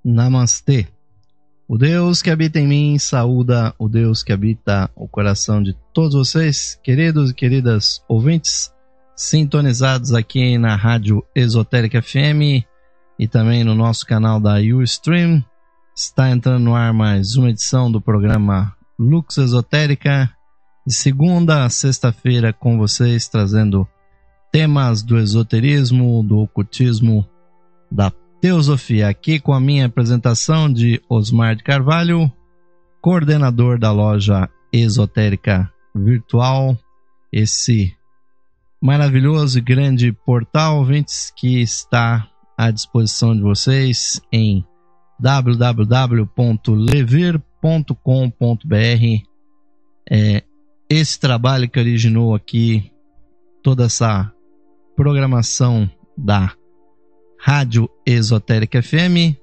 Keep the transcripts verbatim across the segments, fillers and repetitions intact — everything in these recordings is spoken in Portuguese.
Namastê. O Deus que habita em mim saúda o Deus que habita o coração de todos vocês, queridos e queridas ouvintes, sintonizados aqui na Rádio Esotérica F M e também no nosso canal da Ustream. Está entrando no ar mais uma edição do programa Lux Esotérica, de segunda a sexta-feira com vocês, trazendo temas do esoterismo, do ocultismo, da teosofia, aqui com a minha apresentação de Osmar de Carvalho, coordenador da loja esotérica virtual, esse maravilhoso e grande portal, ouvintes, que está à disposição de vocês em w w w ponto levir ponto com ponto b r. É esse trabalho que originou aqui toda essa programação da Rádio Esotérica F M.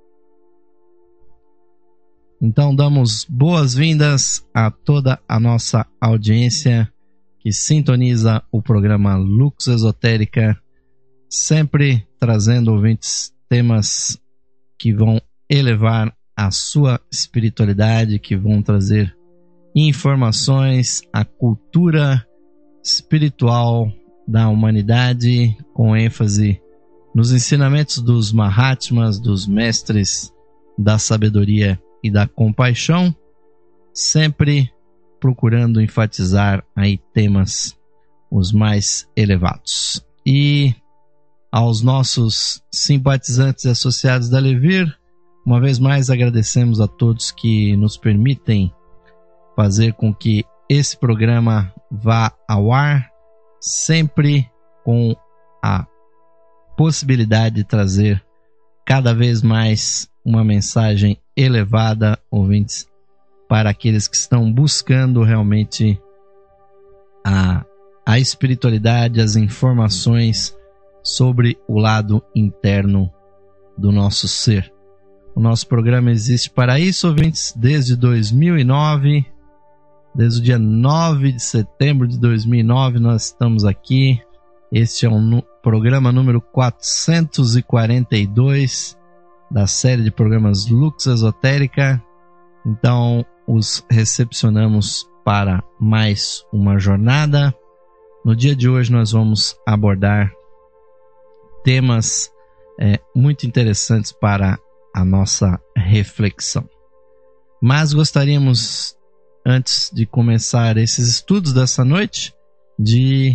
Então damos boas-vindas a toda a nossa audiência que sintoniza o programa Lux Esotérica, sempre trazendo, ouvintes, temas que vão elevar a sua espiritualidade, que vão trazer informações, a cultura espiritual da humanidade, com ênfase nos ensinamentos dos Mahatmas, dos mestres da sabedoria e da compaixão, sempre procurando enfatizar aí temas os mais elevados. E aos nossos simpatizantes e associados da Levir, uma vez mais agradecemos a todos que nos permitem fazer com que esse programa vá ao ar, sempre com a possibilidade de trazer cada vez mais uma mensagem elevada, ouvintes, para aqueles que estão buscando realmente a, a espiritualidade, as informações sobre o lado interno do nosso ser. O nosso programa existe para isso, ouvintes, desde dois mil e nove, desde o dia nove de setembro de dois mil e nove nós estamos aqui. Este é o um programa número quatrocentos e quarenta e dois da série de programas Lux Esotérica. Então, os recepcionamos para mais uma jornada. No dia de hoje nós vamos abordar temas é, muito interessantes para a nossa reflexão. Mas gostaríamos, antes de começar esses estudos dessa noite, de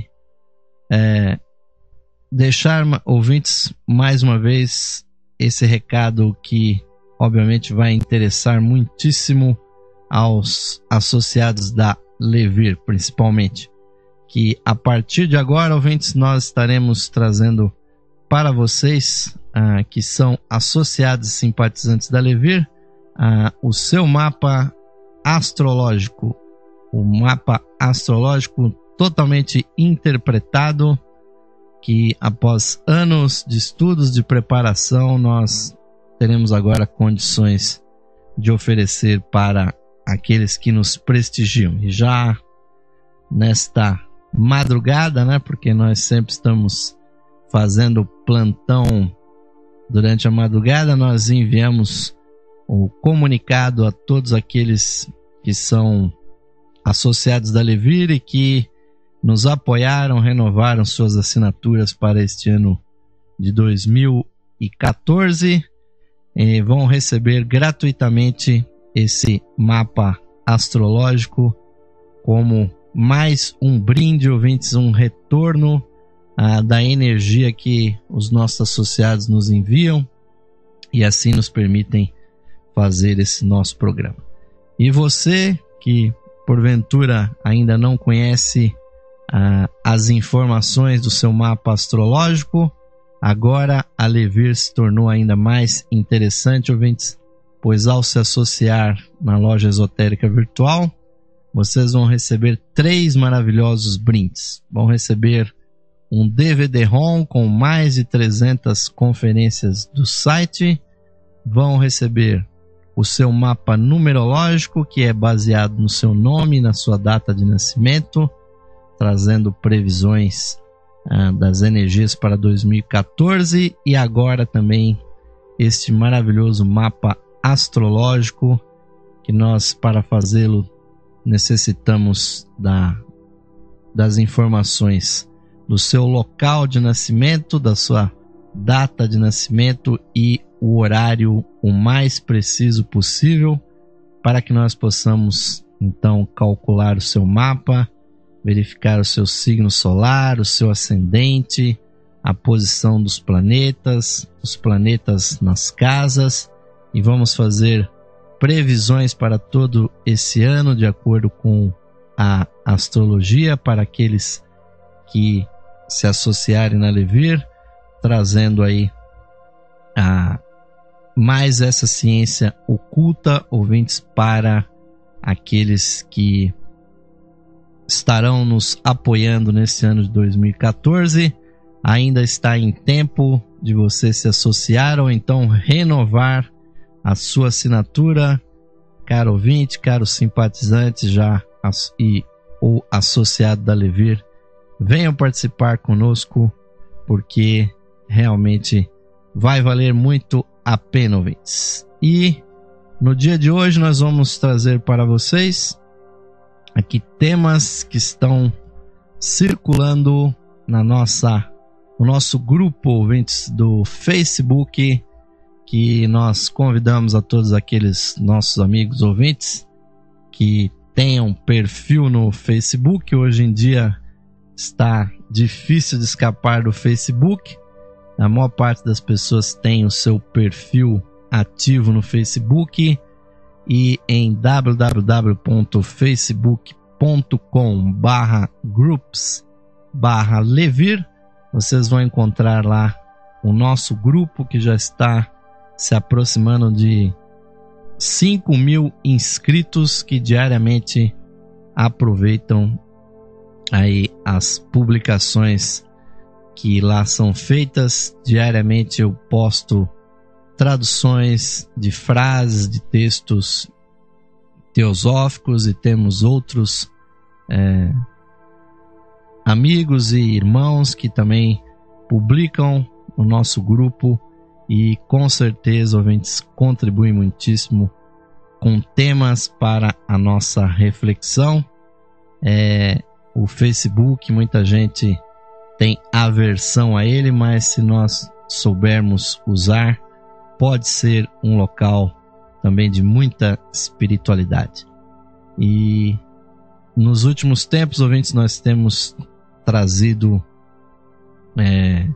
é, deixar, ouvintes, mais uma vez esse recado que obviamente vai interessar muitíssimo aos associados da Levir, principalmente, que a partir de agora, ouvintes, nós estaremos trazendo para vocês ah, que são associados e simpatizantes da Levir, ah, o seu mapa astrológico, o mapa astrológico totalmente interpretado, que após anos de estudos, de preparação, nós teremos agora condições de oferecer para aqueles que nos prestigiam. E já nesta madrugada, né, porque nós sempre estamos fazendo plantão durante a madrugada, nós enviamos o comunicado a todos aqueles que são associados da Levir e que nos apoiaram, renovaram suas assinaturas para este ano de dois mil e quatorze, e vão receber gratuitamente esse mapa astrológico como mais um brinde, ouvintes, um retorno ah, da energia que os nossos associados nos enviam e assim nos permitem fazer esse nosso programa. E você que porventura ainda não conhece ah, as informações do seu mapa astrológico, agora a Levir se tornou ainda mais interessante, ouvintes, pois ao se associar na loja esotérica virtual, vocês vão receber três maravilhosos brindes. Vão receber um D V D-ROM com mais de trezentas conferências do site, vão receber o seu mapa numerológico, que é baseado no seu nome e na sua data de nascimento, trazendo previsões ah, das energias para dois mil e quatorze, e agora também este maravilhoso mapa astrológico que nós, para fazê-lo, necessitamos da, das informações do seu local de nascimento, da sua data de nascimento e o horário o mais preciso possível, para que nós possamos então calcular o seu mapa, verificar o seu signo solar, o seu ascendente, a posição dos planetas, os planetas nas casas, e vamos fazer previsões para todo esse ano de acordo com a astrologia para aqueles que se associarem na Levir, trazendo aí a mais essa ciência oculta, ouvintes, para aqueles que estarão nos apoiando nesse ano de dois mil e quatorze. Ainda está em tempo de você se associar ou então renovar a sua assinatura, caro ouvinte, caro simpatizante já e ou associado da Levir. Venham participar conosco, porque realmente vai valer muito a pena, ouvintes. E no dia de hoje nós vamos trazer para vocês aqui temas que estão circulando na nossa, no nosso grupo, ouvintes, do Facebook, que nós convidamos a todos aqueles nossos amigos ouvintes que tenham perfil no Facebook. Hoje em dia está difícil de escapar do Facebook. A maior parte das pessoas tem o seu perfil ativo no Facebook, e em w w w ponto facebook ponto com barra groups barra Levir vocês vão encontrar lá o nosso grupo, que já está se aproximando de cinco mil inscritos que diariamente aproveitam aí as publicações que lá são feitas. Diariamente eu posto traduções de frases, de textos teosóficos, e temos outros é, amigos e irmãos que também publicam no nosso grupo, e com certeza, ouvintes, contribuem muitíssimo com temas para a nossa reflexão. É, o Facebook, muita gente tem aversão a ele, mas se nós soubermos usar, pode ser um local também de muita espiritualidade. E nos últimos tempos, ouvintes, nós temos trazido é,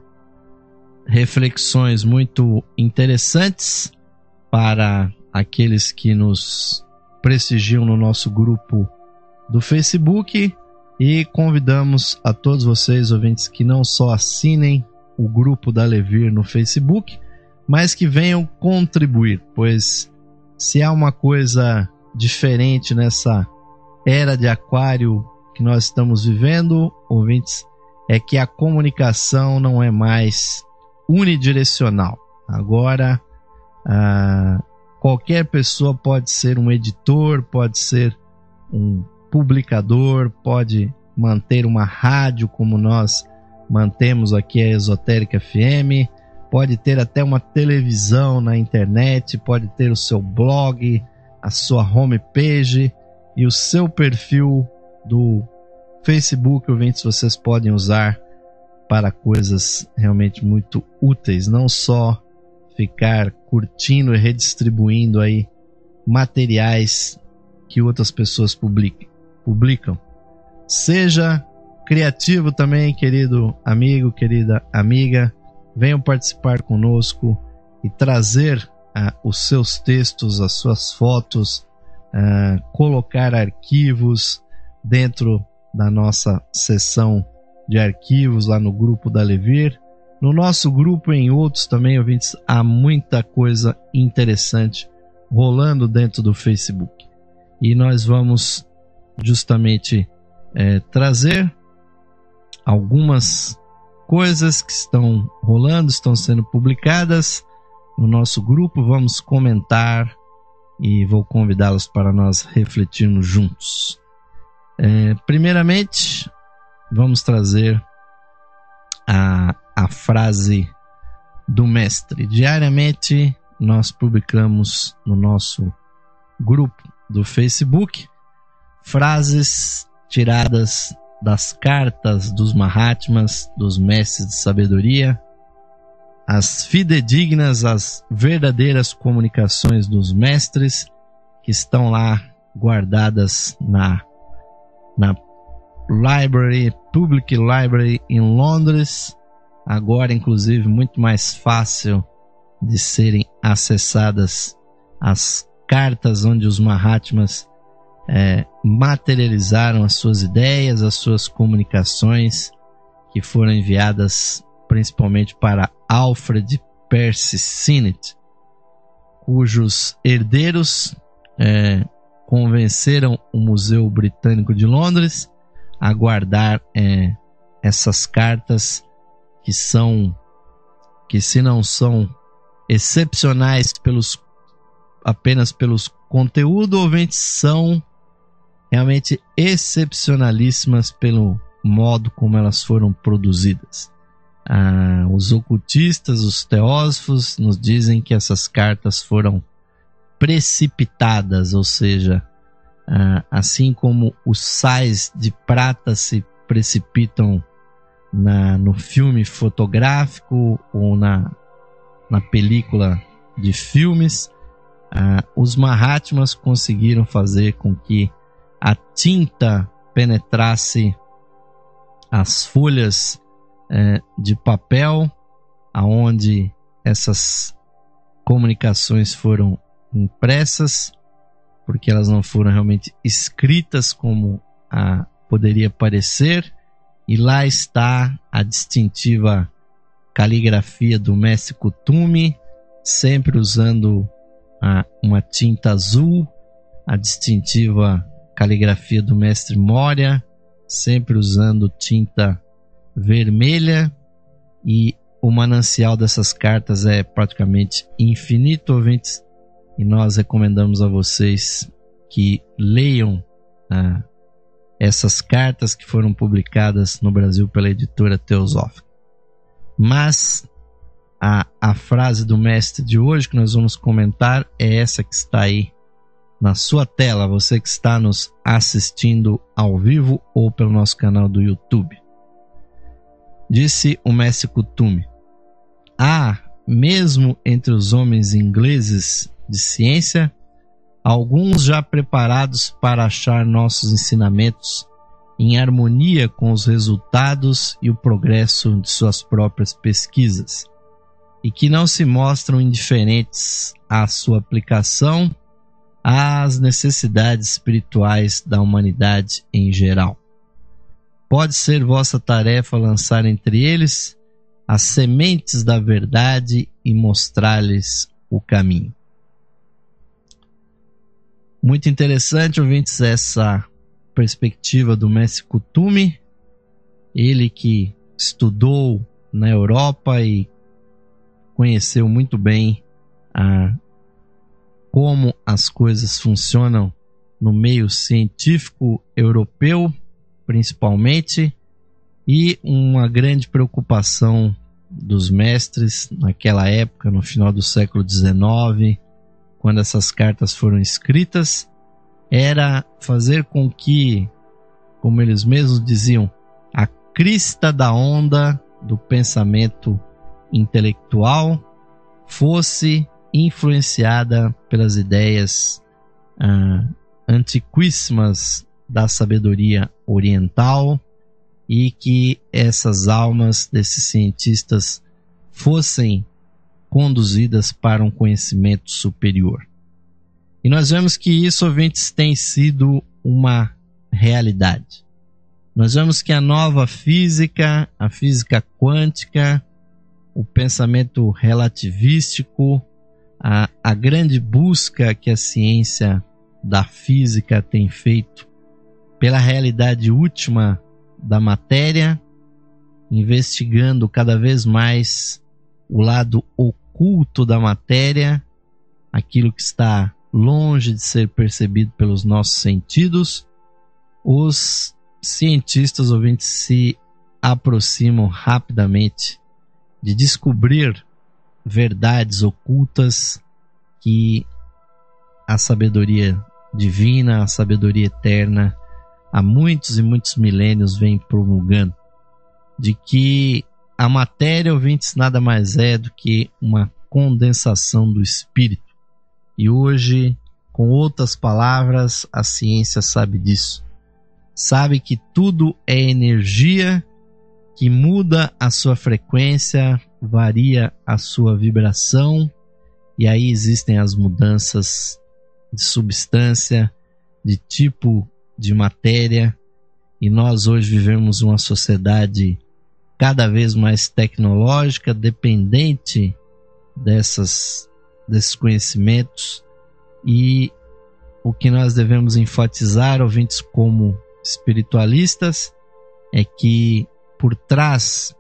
reflexões muito interessantes para aqueles que nos prestigiam no nosso grupo do Facebook, e convidamos a todos vocês, ouvintes, que não só assinem o grupo da Levir no Facebook, mas que venham contribuir, pois se há uma coisa diferente nessa era de aquário que nós estamos vivendo, ouvintes, é que a comunicação não é mais unidirecional. Agora, ah, qualquer pessoa pode ser um editor, pode ser um publicador, pode manter uma rádio como nós mantemos aqui a Esotérica F M, pode ter até uma televisão na internet, pode ter o seu blog, a sua homepage e o seu perfil do Facebook, ouvintes, vocês podem usar para coisas realmente muito úteis, não só ficar curtindo e redistribuindo aí materiais que outras pessoas publicam. publicam. Seja criativo também, querido amigo, querida amiga. Venham participar conosco e trazer uh, os seus textos, as suas fotos, uh, colocar arquivos dentro da nossa seção de arquivos lá no grupo da Levir. No nosso grupo e em outros também, ouvintes, há muita coisa interessante rolando dentro do Facebook. E nós vamos justamente é, trazer algumas coisas que estão rolando, estão sendo publicadas no nosso grupo. Vamos comentar e vou convidá-los para nós refletirmos juntos. É, primeiramente, vamos trazer a, a frase do Mestre. Diariamente nós publicamos no nosso grupo do Facebook frases tiradas das cartas dos Mahatmas, dos mestres de sabedoria, as fidedignas, as verdadeiras comunicações dos mestres que estão lá guardadas na, na Library, Public Library em Londres, agora inclusive muito mais fácil de serem acessadas as cartas onde os Mahatmas é, materializaram as suas ideias, as suas comunicações, que foram enviadas principalmente para Alfred Percy Sinnett, cujos herdeiros é, convenceram o Museu Britânico de Londres a guardar é, essas cartas que são, que se não são excepcionais pelos, apenas pelos conteúdos, ouvintes, são realmente excepcionalíssimas pelo modo como elas foram produzidas. Ah, os ocultistas, os teósofos nos dizem que essas cartas foram precipitadas, ou seja, ah, assim como os sais de prata se precipitam na, no filme fotográfico ou na, na película de filmes, ah, os Mahatmas conseguiram fazer com que a tinta penetrasse as folhas eh, de papel aonde essas comunicações foram impressas, porque elas não foram realmente escritas como a, poderia parecer, e lá está a distintiva caligrafia do mestre Kuthumi, sempre usando a, uma tinta azul, a distintiva caligrafia do mestre Moria, sempre usando tinta vermelha, e o manancial dessas cartas é praticamente infinito, ouvintes, e nós recomendamos a vocês que leiam ah, essas cartas que foram publicadas no Brasil pela editora Teosófica. Mas a, a frase do mestre de hoje que nós vamos comentar é essa que está aí na sua tela, você que está nos assistindo ao vivo ou pelo nosso canal do YouTube. Disse o mestre Kuthumi: há, mesmo entre os homens ingleses de ciência, alguns já preparados para achar nossos ensinamentos em harmonia com os resultados e o progresso de suas próprias pesquisas, e que não se mostram indiferentes à sua aplicação às necessidades espirituais da humanidade em geral. Pode ser vossa tarefa lançar entre eles as sementes da verdade e mostrar-lhes o caminho. Muito interessante, ouvintes, essa perspectiva do mestre Kuthumi, ele que estudou na Europa e conheceu muito bem a como as coisas funcionam no meio científico europeu, principalmente, e uma grande preocupação dos mestres naquela época, no final do século dezenove, quando essas cartas foram escritas, era fazer com que, como eles mesmos diziam, a crista da onda do pensamento intelectual fosse influenciada pelas ideias ah, antiquíssimas da sabedoria oriental, e que essas almas desses cientistas fossem conduzidas para um conhecimento superior. E nós vemos que isso, ouvintes, tem sido uma realidade. Nós vemos que a nova física, a física quântica, o pensamento relativístico, a, a grande busca que a ciência da física tem feito pela realidade última da matéria, investigando cada vez mais o lado oculto da matéria, aquilo que está longe de ser percebido pelos nossos sentidos. Os cientistas, ouvintes, se aproximam rapidamente de descobrir verdades ocultas que a sabedoria divina, a sabedoria eterna, há muitos e muitos milênios vem promulgando, de que a matéria, ouvintes, nada mais é do que uma condensação do espírito. E hoje, com outras palavras, a ciência sabe disso. Sabe que tudo é energia que muda a sua frequência, varia a sua vibração, e aí existem as mudanças de substância, de tipo de matéria, e nós hoje vivemos uma sociedade cada vez mais tecnológica, dependente dessas, desses conhecimentos, e o que nós devemos enfatizar, ouvintes, como espiritualistas, é que por trás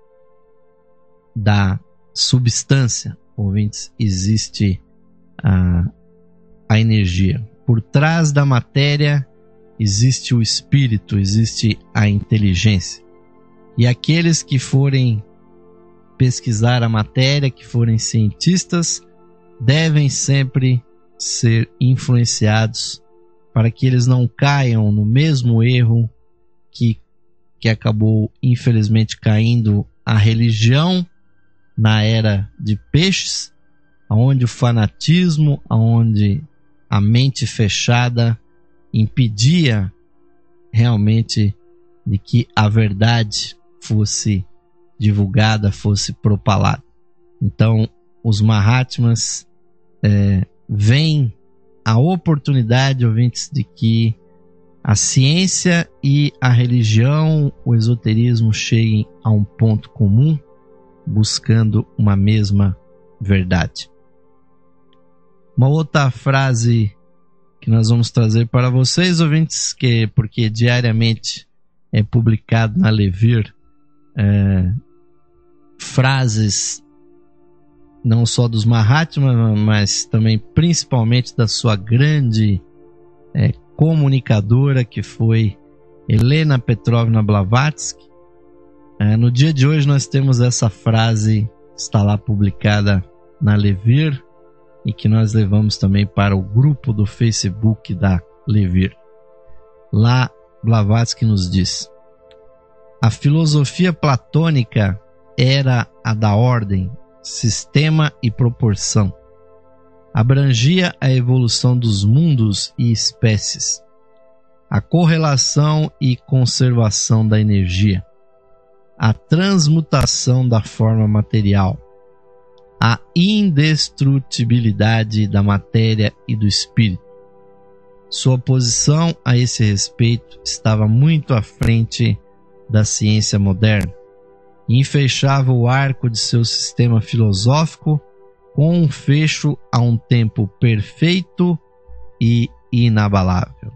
da substância, ouvintes, existe a, a energia. Por trás da matéria existe o espírito, existe a inteligência. E aqueles que forem pesquisar a matéria, que forem cientistas, devem sempre ser influenciados para que eles não caiam no mesmo erro que, que acabou, infelizmente, caindo a religião na era de peixes, onde o fanatismo, onde a mente fechada impedia realmente de que a verdade fosse divulgada, fosse propalada. Então, os Mahatmas é, veem a oportunidade, ouvintes, de que a ciência e a religião, o esoterismo cheguem a um ponto comum, buscando uma mesma verdade. Uma outra frase que nós vamos trazer para vocês, ouvintes, que porque diariamente é publicado na Levir é, frases não só dos Mahatmas, mas também principalmente da sua grande é, comunicadora, que foi Helena Petrovna Blavatsky. É, no dia de hoje nós temos essa frase, está lá publicada na Levir, e que nós levamos também para o grupo do Facebook da Levir. Lá Blavatsky nos diz: a filosofia platônica era a da ordem, sistema e proporção. Abrangia a evolução dos mundos e espécies, a correlação e conservação da energia, a transmutação da forma material, a indestrutibilidade da matéria e do espírito. Sua posição a esse respeito estava muito à frente da ciência moderna e enfeixava o arco de seu sistema filosófico com um fecho a um tempo perfeito e inabalável.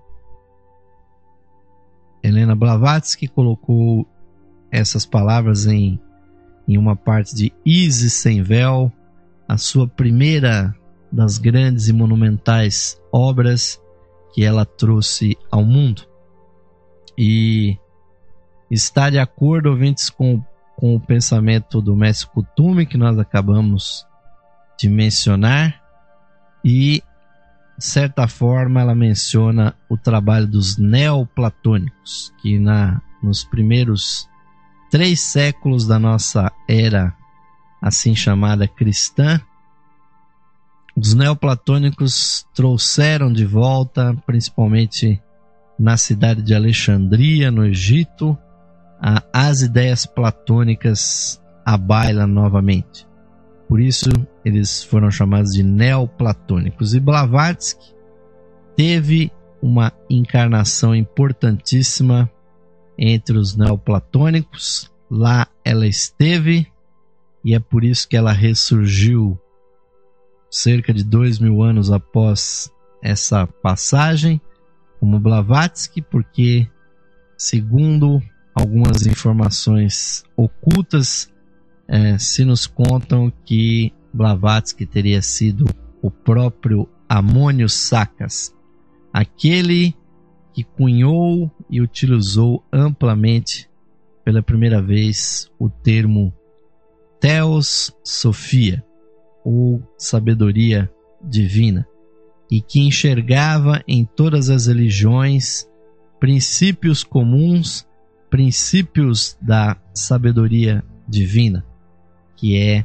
Helena Blavatsky colocou essas palavras em, em uma parte de Isis Sem Véu, a sua primeira das grandes e monumentais obras que ela trouxe ao mundo. E está de acordo, ouvintes, com, com o pensamento do mestre Kuthumi, que nós acabamos de mencionar, e de certa forma ela menciona o trabalho dos neoplatônicos, que na, nos primeiros três séculos da nossa era, assim chamada cristã, os neoplatônicos trouxeram de volta, principalmente na cidade de Alexandria, no Egito, a, as ideias platônicas à baila novamente. Por isso, eles foram chamados de neoplatônicos. E Blavatsky teve uma encarnação importantíssima entre os neoplatônicos. Lá ela esteve, e é por isso que ela ressurgiu cerca de dois mil anos após essa passagem, como Blavatsky, porque, segundo algumas informações ocultas, é, se nos contam que Blavatsky teria sido o próprio Amônio Saccas, aquele que cunhou e utilizou amplamente pela primeira vez o termo Theos Sophia, ou sabedoria divina, e que enxergava em todas as religiões princípios comuns, princípios da sabedoria divina, que é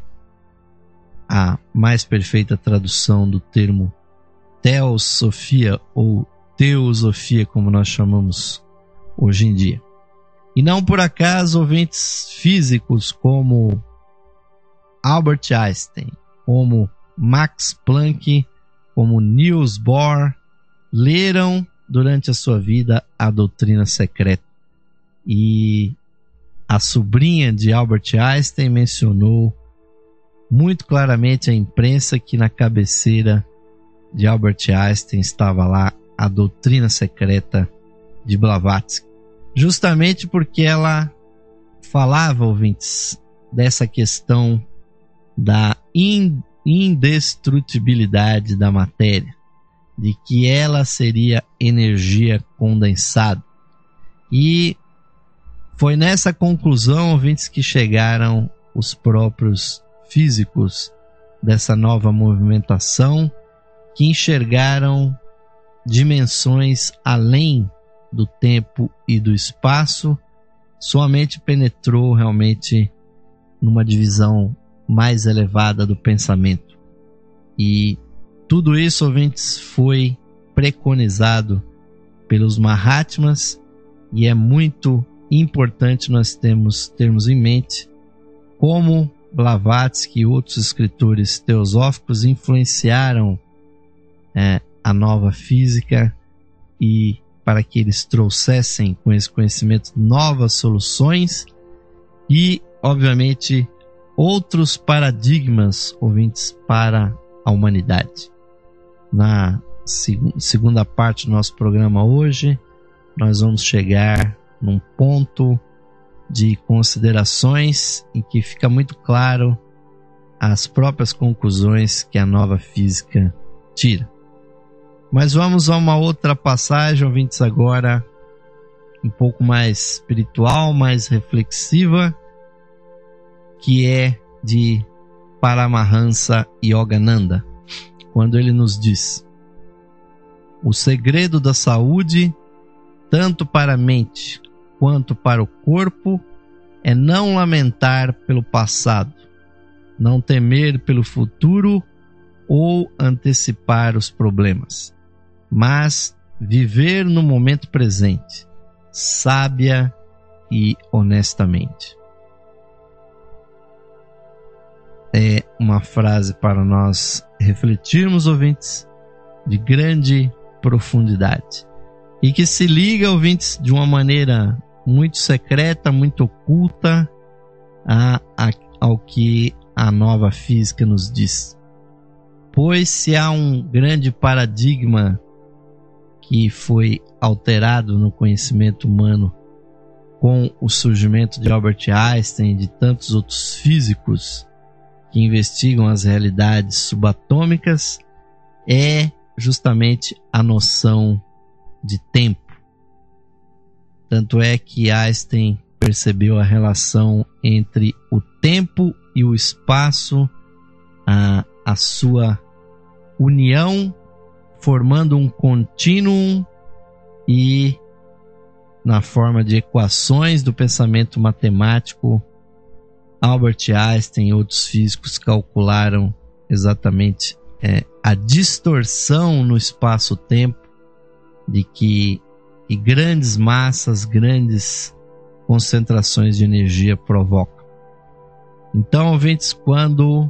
a mais perfeita tradução do termo teosofia ou teosofia, como nós chamamos hoje em dia. E não por acaso ouvintes físicos como Albert Einstein, como Max Planck, como Niels Bohr, leram durante a sua vida a doutrina secreta. E a sobrinha de Albert Einstein mencionou muito claramente à imprensa que na cabeceira de Albert Einstein estava lá a doutrina secreta de Blavatsky. Justamente porque ela falava, ouvintes, dessa questão da indestrutibilidade da matéria, de que ela seria energia condensada. E foi nessa conclusão, ouvintes, que chegaram os próprios físicos dessa nova movimentação, que enxergaram dimensões além do tempo e do espaço. Sua mente penetrou realmente numa divisão mais elevada do pensamento. E tudo isso, ouvintes, foi preconizado pelos Mahatmas, e é muito importante nós termos, termos em mente como Blavatsky e outros escritores teosóficos influenciaram é, a nova física, e para que eles trouxessem com esse conhecimento novas soluções e, obviamente, outros paradigmas, ouvintes, para a humanidade. Na seg- segunda parte do nosso programa hoje, nós vamos chegar num ponto de considerações em que fica muito claro as próprias conclusões que a nova física tira. Mas vamos a uma outra passagem, ouvintes, agora um pouco mais espiritual, mais reflexiva, que é de Paramahansa Yogananda, quando ele nos diz: o segredo da saúde, tanto para a mente quanto para o corpo, é não lamentar pelo passado, não temer pelo futuro ou antecipar os problemas, mas viver no momento presente, sábia e honestamente. É uma frase para nós refletirmos, ouvintes, de grande profundidade, e que se liga, ouvintes, de uma maneira muito secreta, muito oculta a, a, ao que a nova física nos diz. Pois se há um grande paradigma que foi alterado no conhecimento humano com o surgimento de Albert Einstein e de tantos outros físicos que investigam as realidades subatômicas, é justamente a noção de tempo. Tanto é que Einstein percebeu a relação entre o tempo e o espaço, a, a sua união, formando um contínuo, e na forma de equações do pensamento matemático, Albert Einstein e outros físicos calcularam exatamente é, a distorção no espaço-tempo de que e grandes massas, grandes concentrações de energia provocam. Então, ouvintes, quando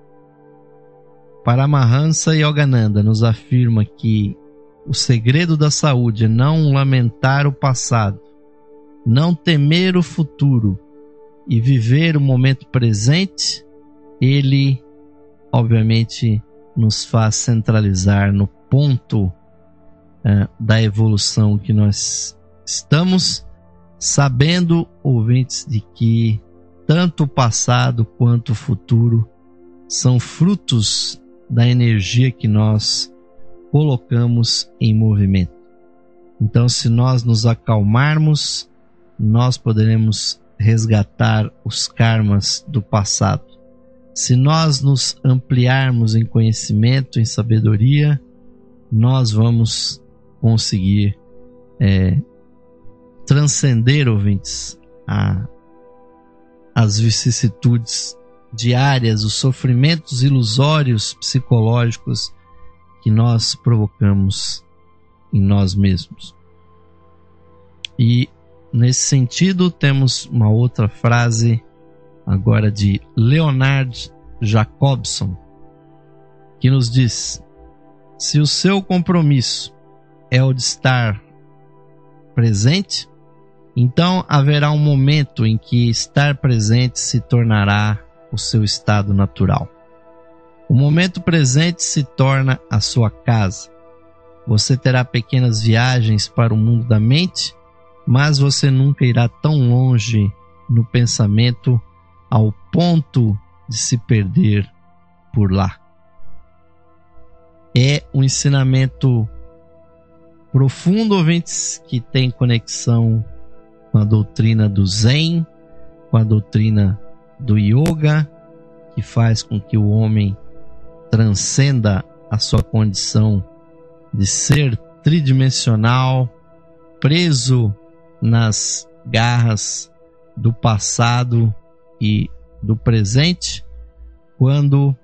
Paramahansa Yogananda nos afirma que o segredo da saúde é não lamentar o passado, não temer o futuro e viver o momento presente, ele, obviamente, nos faz centralizar no ponto uh, da evolução que nós estamos, sabendo, ouvintes, de que tanto o passado quanto o futuro são frutos da energia que nós colocamos em movimento. Então, se nós nos acalmarmos, nós poderemos resgatar os karmas do passado. se nós nos ampliarmos em conhecimento, em sabedoria, nós vamos conseguir é, transcender, ouvintes, a, as vicissitudes diárias, os sofrimentos ilusórios psicológicos que nós provocamos em nós mesmos. E nesse sentido temos uma outra frase agora de Leonard Jacobson, que nos diz: se o seu compromisso é o de estar presente, então haverá um momento em que estar presente se tornará o seu estado natural. O momento presente se torna a sua casa. Você terá pequenas viagens para o mundo da mente, mas você nunca irá tão longe no pensamento ao ponto de se perder por lá. É um ensinamento profundo, ouvintes, que tem conexão com a doutrina do Zen, com a doutrina do Yoga, que faz com que o homem transcenda a sua condição de ser tridimensional, preso nas garras do passado e do presente, quando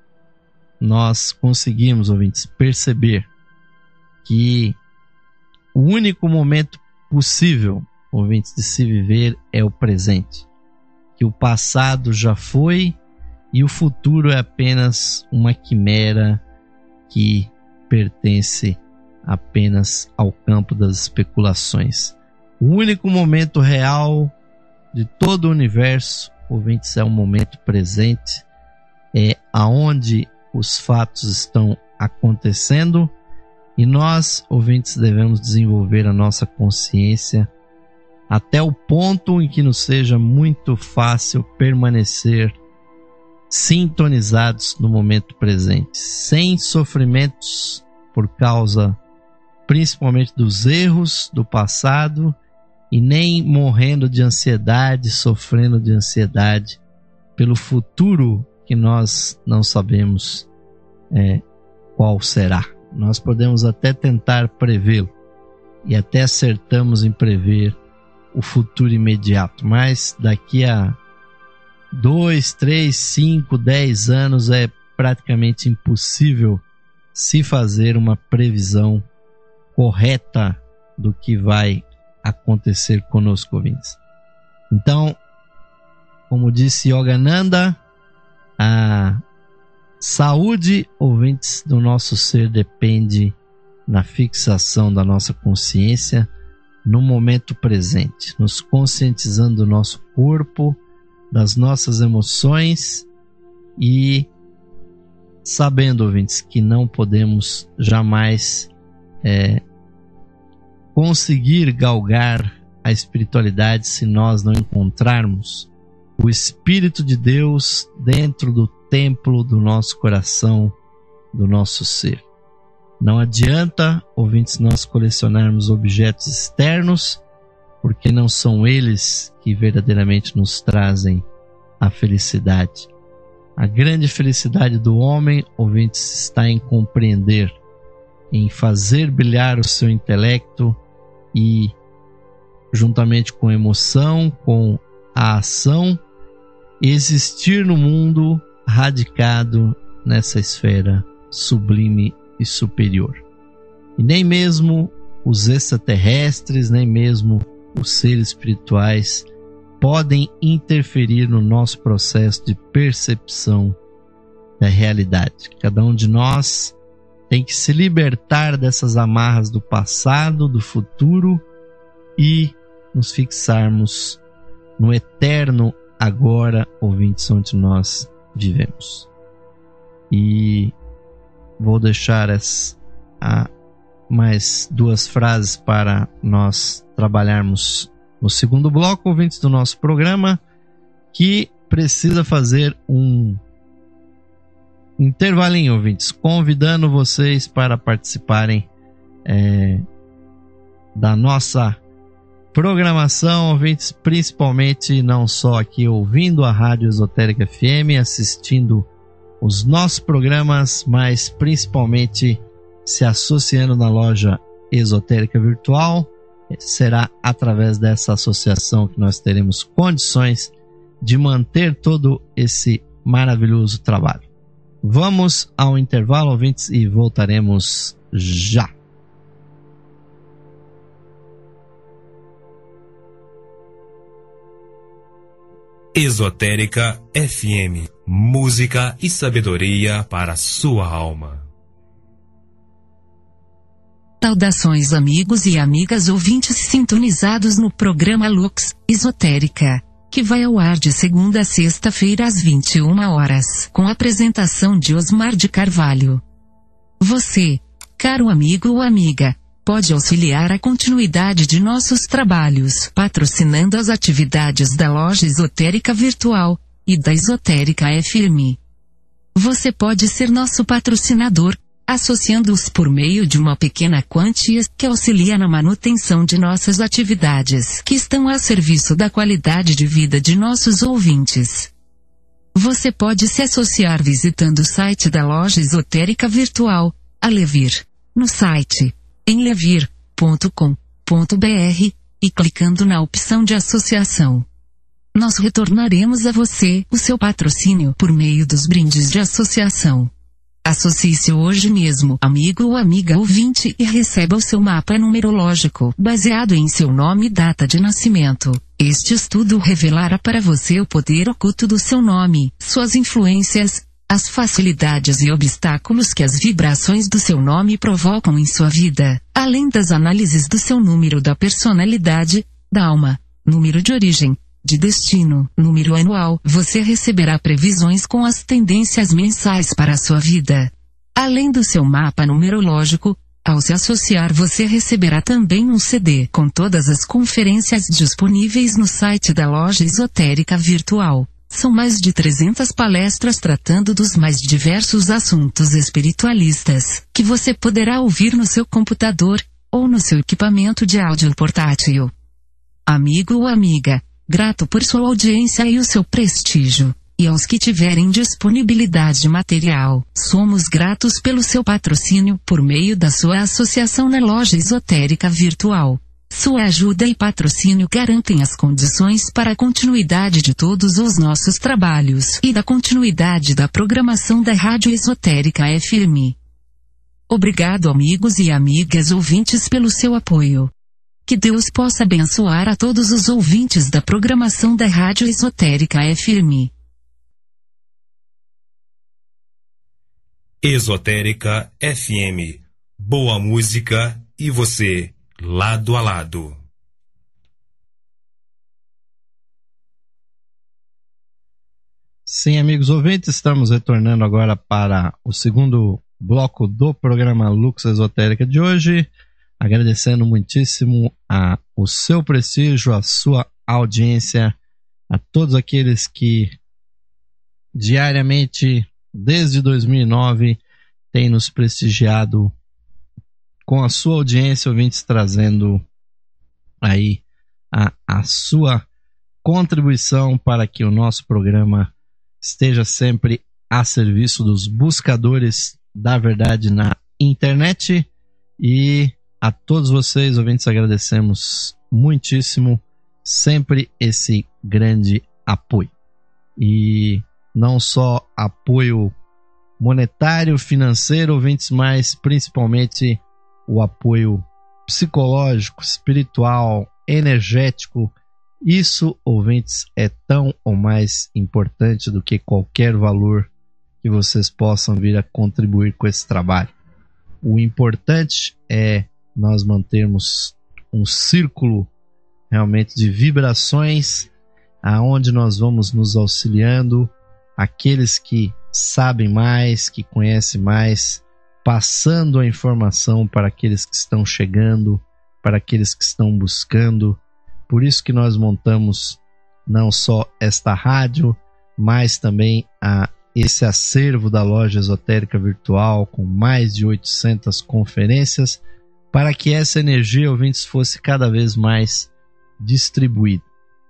nós conseguimos, ouvintes, perceber que o único momento possível, ouvintes, de se viver é o presente, que o passado já foi e o futuro é apenas uma quimera que pertence apenas ao campo das especulações. O único momento real de todo o universo, ouvintes, é o momento presente, é aonde os fatos estão acontecendo, e nós, ouvintes, devemos desenvolver a nossa consciência até o ponto em que nos seja muito fácil permanecer sintonizados no momento presente, sem sofrimentos por causa principalmente dos erros do passado, e nem morrendo de ansiedade, sofrendo de ansiedade pelo futuro que nós não sabemos é, qual será. Nós podemos até tentar prevê-lo, e até acertamos em prever o futuro imediato, mas daqui a dois, três, cinco, dez anos é praticamente impossível se fazer uma previsão correta do que vai acontecer conosco, ouvintes. Então, como disse Yogananda, a saúde, ouvintes, do nosso ser depende na fixação da nossa consciência no momento presente, nos conscientizando do nosso corpo, das nossas emoções, e sabendo, ouvintes, que não podemos jamais é, conseguir galgar a espiritualidade se nós não encontrarmos o Espírito de Deus dentro do templo do nosso coração, do nosso ser. Não adianta, ouvintes, nós colecionarmos objetos externos, porque não são eles que verdadeiramente nos trazem a felicidade. A grande felicidade do homem, ouvintes, está em compreender, em fazer brilhar o seu intelecto e, juntamente com a emoção, com a ação, existir no mundo radicado nessa esfera sublime e superior. E nem mesmo os extraterrestres, nem mesmo os seres espirituais podem interferir no nosso processo de percepção da realidade. Cada um de nós tem que se libertar dessas amarras do passado, do futuro, e nos fixarmos no eterno agora, ouvintes, onde nós vivemos. E vou deixar as, a, mais duas frases para nós trabalharmos no segundo bloco, ouvintes, do nosso programa, que precisa fazer um intervalinho, ouvintes, convidando vocês para participarem é, da nossa programação, ouvintes, principalmente não só aqui ouvindo a Rádio Esotérica F M, assistindo os nossos programas, mas principalmente se associando na loja Esotérica Virtual. Será através dessa associação que nós teremos condições de manter todo esse maravilhoso trabalho. Vamos ao intervalo, ouvintes, e voltaremos já. Esotérica F M, música e sabedoria para sua alma. Saudações, amigos e amigas ouvintes sintonizados no programa Lux Esotérica, que vai ao ar de segunda a sexta-feira às vinte e uma horas, com a apresentação de Osmar de Carvalho. Você, caro amigo ou amiga, pode auxiliar a continuidade de nossos trabalhos, patrocinando as atividades da Loja Esotérica Virtual e da Esotérica F M. Você pode ser nosso patrocinador, associando-os por meio de uma pequena quantia que auxilia na manutenção de nossas atividades, que estão a serviço da qualidade de vida de nossos ouvintes. Você pode se associar visitando o site da Loja Esotérica Virtual, a Levir, no site em levir ponto com ponto b r, e clicando na opção de associação. Nós retornaremos a você o seu patrocínio por meio dos brindes de associação. Associe-se hoje mesmo, amigo ou amiga ouvinte, e receba o seu mapa numerológico, baseado em seu nome e data de nascimento. Este estudo revelará para você o poder oculto do seu nome, suas influências, as facilidades e obstáculos que as vibrações do seu nome provocam em sua vida, além das análises do seu número da personalidade, da alma, número de origem, de destino, número anual. Você receberá previsões com as tendências mensais para a sua vida. Além do seu mapa numerológico, ao se associar você receberá também um C D com todas as conferências disponíveis no site da Loja Esotérica Virtual. São mais de trezentas palestras tratando dos mais diversos assuntos espiritualistas, que você poderá ouvir no seu computador, ou no seu equipamento de áudio portátil. Amigo ou amiga, grato por sua audiência e o seu prestígio. E aos que tiverem disponibilidade material, somos gratos pelo seu patrocínio por meio da sua associação na Loja Esotérica Virtual. Sua ajuda e patrocínio garantem as condições para a continuidade de todos os nossos trabalhos e da continuidade da programação da Rádio Esotérica F M. Obrigado, amigos e amigas ouvintes, pelo seu apoio. Que Deus possa abençoar a todos os ouvintes da programação da Rádio Esotérica F M. Esotérica F M. Boa música e você, lado a lado. Sim, amigos ouvintes, estamos retornando agora para o segundo bloco do programa Lux Esotérica de hoje, agradecendo muitíssimo a, o seu prestígio, a sua audiência, a todos aqueles que diariamente, desde dois mil e nove, têm nos prestigiado com a sua audiência, ouvintes, trazendo aí a, a sua contribuição para que o nosso programa esteja sempre a serviço dos buscadores da verdade na internet. E a todos vocês, ouvintes, agradecemos muitíssimo sempre esse grande apoio. E não só apoio monetário, financeiro, ouvintes, mas principalmente o apoio psicológico, espiritual, energético. Isso, ouvintes, é tão ou mais importante do que qualquer valor que vocês possam vir a contribuir com esse trabalho. O importante é nós mantermos um círculo realmente de vibrações, aonde nós vamos nos auxiliando, aqueles que sabem mais, que conhecem mais, passando a informação para aqueles que estão chegando, para aqueles que estão buscando. Por isso que nós montamos não só esta rádio, mas também a, esse acervo da Loja Esotérica Virtual, com mais de oitocentas conferências, para que essa energia, ouvintes, fosse cada vez mais distribuído.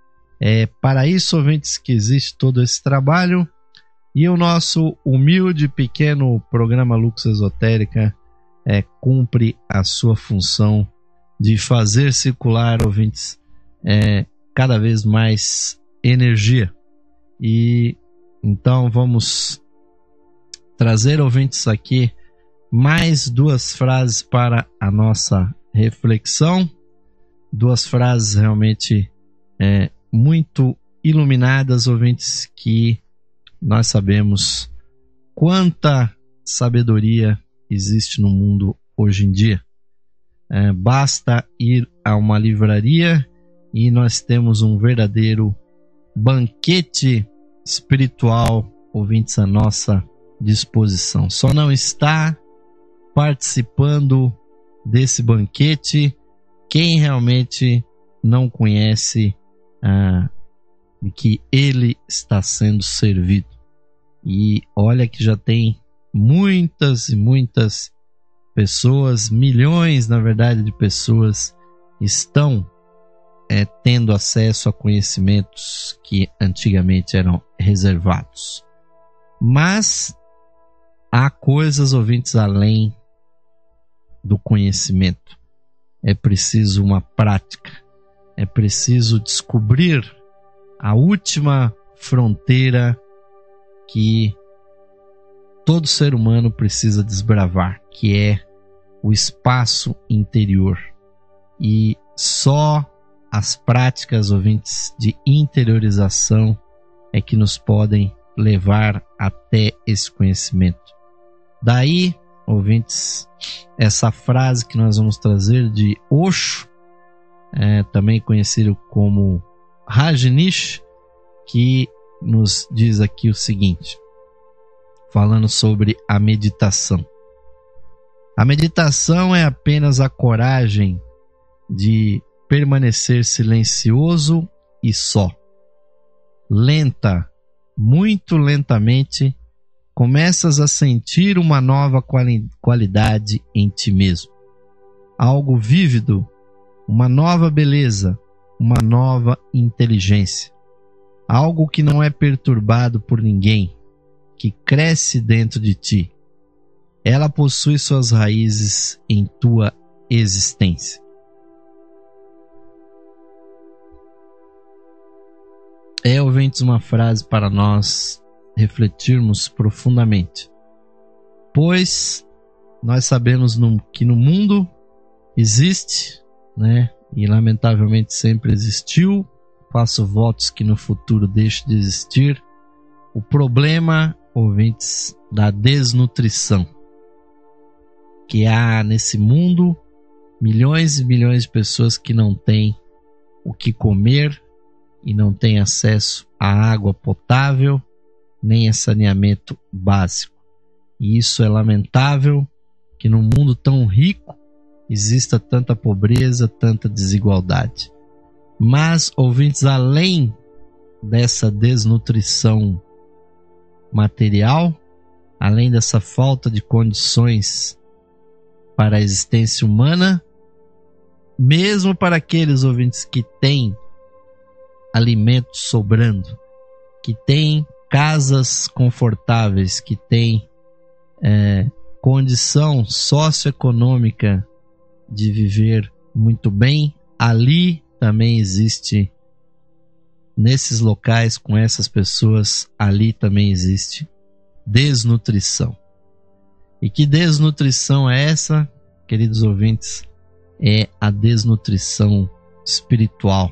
É para isso, ouvintes, que existe todo esse trabalho, e o nosso humilde pequeno programa Lux Esotérica é, cumpre a sua função de fazer circular, ouvintes, é, cada vez mais energia. E então vamos trazer, ouvintes, aqui mais duas frases para a nossa reflexão, duas frases realmente é, muito iluminadas, ouvintes, que nós sabemos quanta sabedoria existe no mundo hoje em dia. É, basta ir a uma livraria e nós temos um verdadeiro banquete espiritual, ouvintes, à nossa disposição. Só não está participando desse banquete quem realmente não conhece ah, de que ele está sendo servido. E olha que já tem muitas e muitas pessoas, milhões na verdade de pessoas estão é, tendo acesso a conhecimentos que antigamente eram reservados. Mas há coisas, ouvintes, além do conhecimento. É preciso uma prática, é preciso descobrir a última fronteira que todo ser humano precisa desbravar, que é o espaço interior. E só as práticas, ouvintes, de interiorização é que nos podem levar até esse conhecimento. Daí, ouvintes, essa frase que nós vamos trazer de Osho, é, também conhecido como Rajneesh, que nos diz aqui o seguinte, falando sobre a meditação. A meditação é apenas a coragem de permanecer silencioso e só. Lenta, muito lentamente, começas a sentir uma nova quali- qualidade em ti mesmo. Algo vívido, uma nova beleza, uma nova inteligência. Algo que não é perturbado por ninguém, que cresce dentro de ti. Ela possui suas raízes em tua existência. É, ouvintes, uma frase para nós refletirmos profundamente. Pois nós sabemos no, que no mundo existe, né, e lamentavelmente sempre existiu, faço votos que no futuro deixe de existir, o problema, ouvintes, da desnutrição. Que há nesse mundo milhões e milhões de pessoas que não têm o que comer e não têm acesso à água potável, nem a saneamento básico. E isso é lamentável, que num mundo tão rico exista tanta pobreza, tanta desigualdade. Mas, ouvintes, além dessa desnutrição material, além dessa falta de condições para a existência humana, mesmo para aqueles, ouvintes, que têm alimento sobrando, que têm casas confortáveis, que têm é, condição socioeconômica de viver muito bem, ali também existe, nesses locais com essas pessoas, ali também existe desnutrição. E que desnutrição é essa, queridos ouvintes? É a desnutrição espiritual.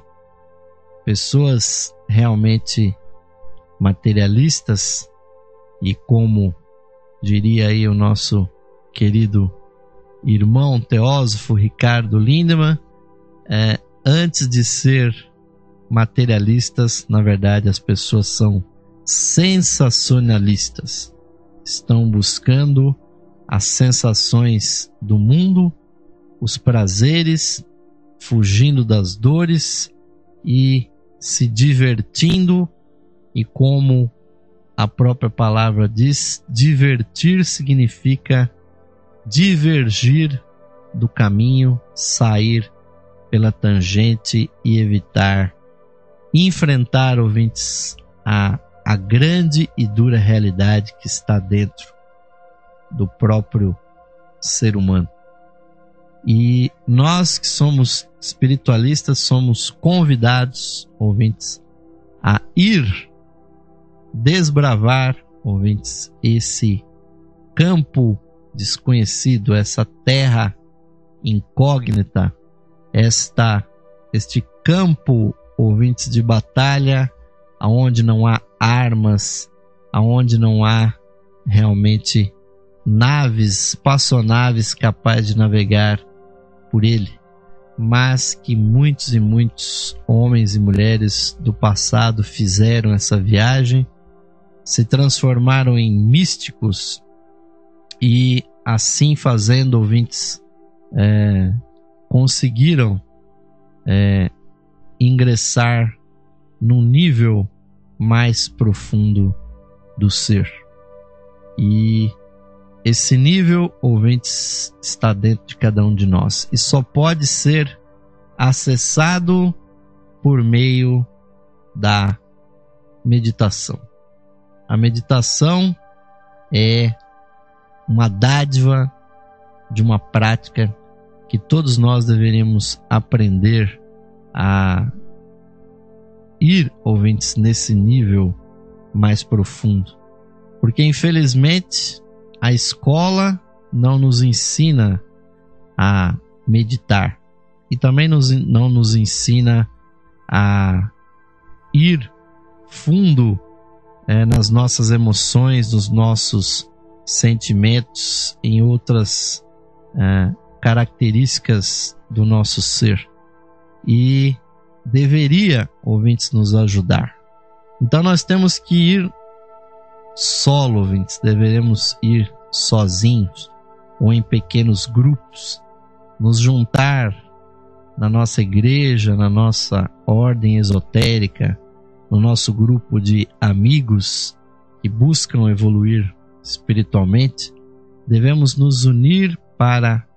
Pessoas realmente materialistas, e como diria aí o nosso querido irmão teósofo Ricardo Lindemann, é, antes de ser materialistas, na verdade as pessoas são sensacionalistas. Estão buscando as sensações do mundo, os prazeres, fugindo das dores e se divertindo. E como a própria palavra diz, divertir significa divergir do caminho, sair pela tangente e evitar enfrentar, ouvintes, a, a grande e dura realidade que está dentro do próprio ser humano. E nós que somos espiritualistas somos convidados, ouvintes, a ir desbravar, ouvintes, esse campo desconhecido, essa terra incógnita, esta, este campo, ouvintes, de batalha, aonde não há armas, aonde não há realmente naves, espaçonaves capazes de navegar por ele, mas que muitos e muitos homens e mulheres do passado fizeram essa viagem, se transformaram em místicos e, assim fazendo, ouvintes, é, conseguiram é, ingressar num nível mais profundo do ser. E esse nível, ouvintes, está dentro de cada um de nós e só pode ser acessado por meio da meditação. A meditação é uma dádiva de uma prática que todos nós deveríamos aprender a ir, ouvintes, nesse nível mais profundo. Porque, infelizmente, a escola não nos ensina a meditar e também nos, não nos ensina a ir fundo é, nas nossas emoções, nos nossos sentimentos, em outras é, características do nosso ser. E deveria, ouvintes, nos ajudar. Então nós temos que ir solo, ouvintes, deveremos ir sozinhos ou em pequenos grupos, nos juntar na nossa igreja, na nossa ordem esotérica, no nosso grupo de amigos que buscam evoluir espiritualmente. Devemos nos unir para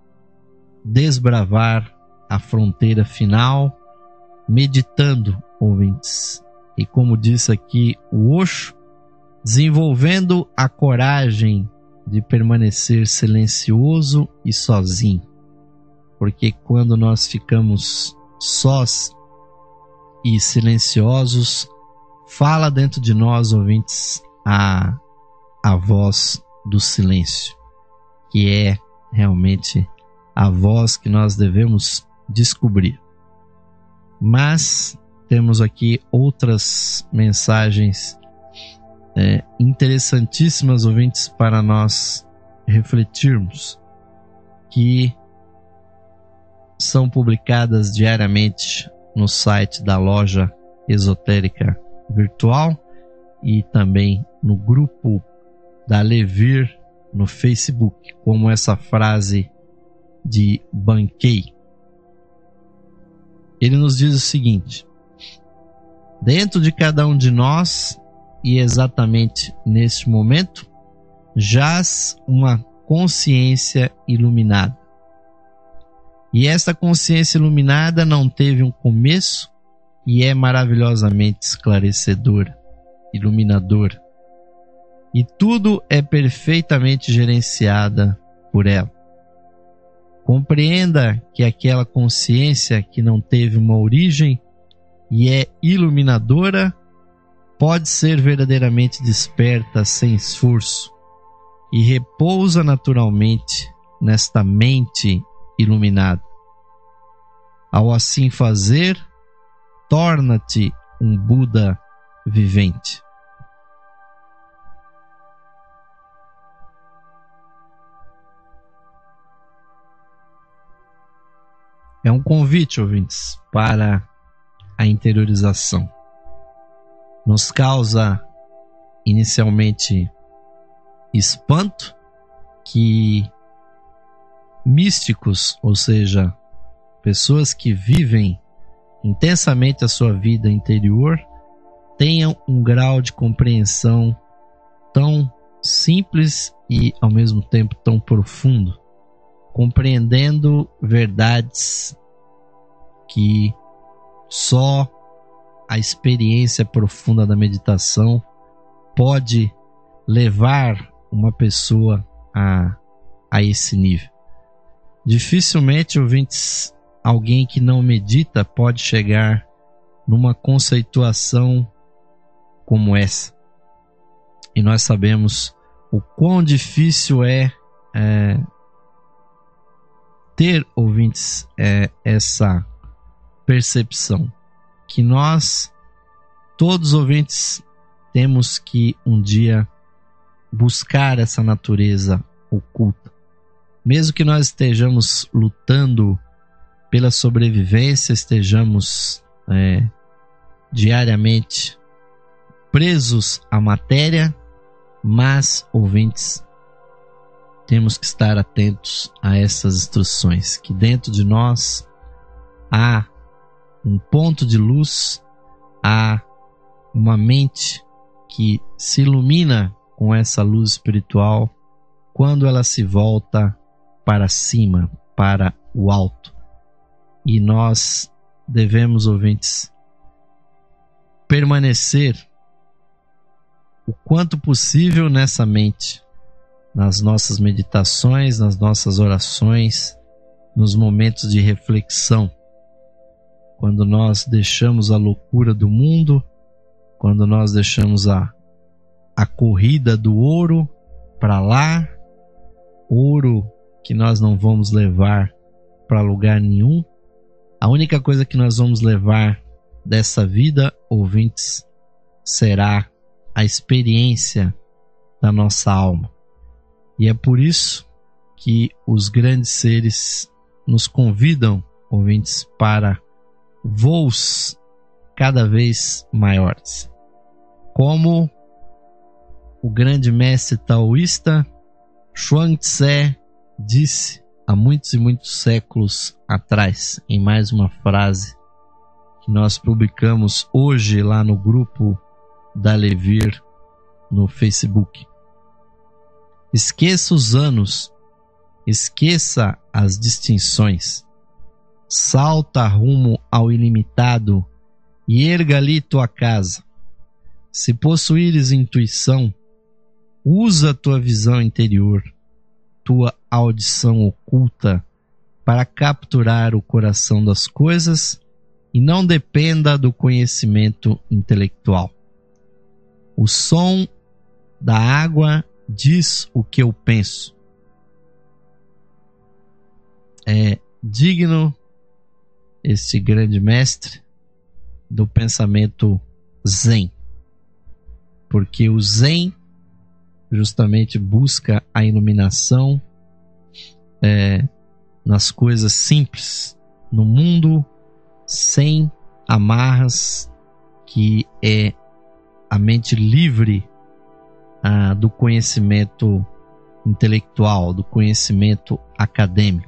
desbravar a fronteira final, meditando, ouvintes, e como disse aqui o Osho, desenvolvendo a coragem de permanecer silencioso e sozinho. Porque quando nós ficamos sós e silenciosos, fala dentro de nós, ouvintes, a, a voz do silêncio, que é realmente a voz que nós devemos descobrir. Mas temos aqui outras mensagens é, interessantíssimas, ouvintes, para nós refletirmos, que são publicadas diariamente no site da Loja Esotérica Virtual e também no grupo da Levir no Facebook, como essa frase de Bankei. Ele nos diz o seguinte: dentro de cada um de nós, e exatamente neste momento, jaz uma consciência iluminada. E esta consciência iluminada não teve um começo e é maravilhosamente esclarecedora, iluminadora. E tudo é perfeitamente gerenciada por ela. Compreenda que aquela consciência que não teve uma origem e é iluminadora pode ser verdadeiramente desperta sem esforço e repousa naturalmente nesta mente iluminada. Ao assim fazer, torna-te um Buda vivente. É um convite, ouvintes, para a interiorização. Nos causa inicialmente espanto que místicos, ou seja, pessoas que vivem intensamente a sua vida interior, tenham um grau de compreensão tão simples e ao mesmo tempo tão profundo, compreendendo verdades que só a experiência profunda da meditação pode levar uma pessoa a, a esse nível. Dificilmente, ouvintes, alguém que não medita pode chegar numa conceituação como essa. E nós sabemos o quão difícil é, é ter, ouvintes, é, essa percepção. Que nós, todos ouvintes, temos que um dia buscar essa natureza oculta. Mesmo que nós estejamos lutando pela sobrevivência, estejamos é, diariamente presos à matéria, mas, ouvintes, temos que estar atentos a essas instruções, que dentro de nós há um ponto de luz, há uma mente que se ilumina com essa luz espiritual quando ela se volta para cima, para o alto. E nós devemos, ouvintes, permanecer o quanto possível nessa mente, nas nossas meditações, nas nossas orações, nos momentos de reflexão. Quando nós deixamos a loucura do mundo, quando nós deixamos a, a corrida do ouro para lá, ouro que nós não vamos levar para lugar nenhum, a única coisa que nós vamos levar dessa vida, ouvintes, será a experiência da nossa alma. E é por isso que os grandes seres nos convidam, ouvintes, para voos cada vez maiores. Como o grande mestre taoísta Chuang-Tze disse há muitos e muitos séculos atrás, em mais uma frase que nós publicamos hoje lá no grupo da Levir no Facebook. Esqueça os anos, esqueça as distinções, salta rumo ao ilimitado e erga ali tua casa. Se possuíres intuição, usa tua visão interior, tua audição oculta para capturar o coração das coisas e não dependa do conhecimento intelectual. O som da água diz o que eu penso. É digno este grande mestre do pensamento Zen, porque o Zen justamente busca a iluminação é, nas coisas simples, no mundo sem amarras, que é a mente livre ah, do conhecimento intelectual, do conhecimento acadêmico.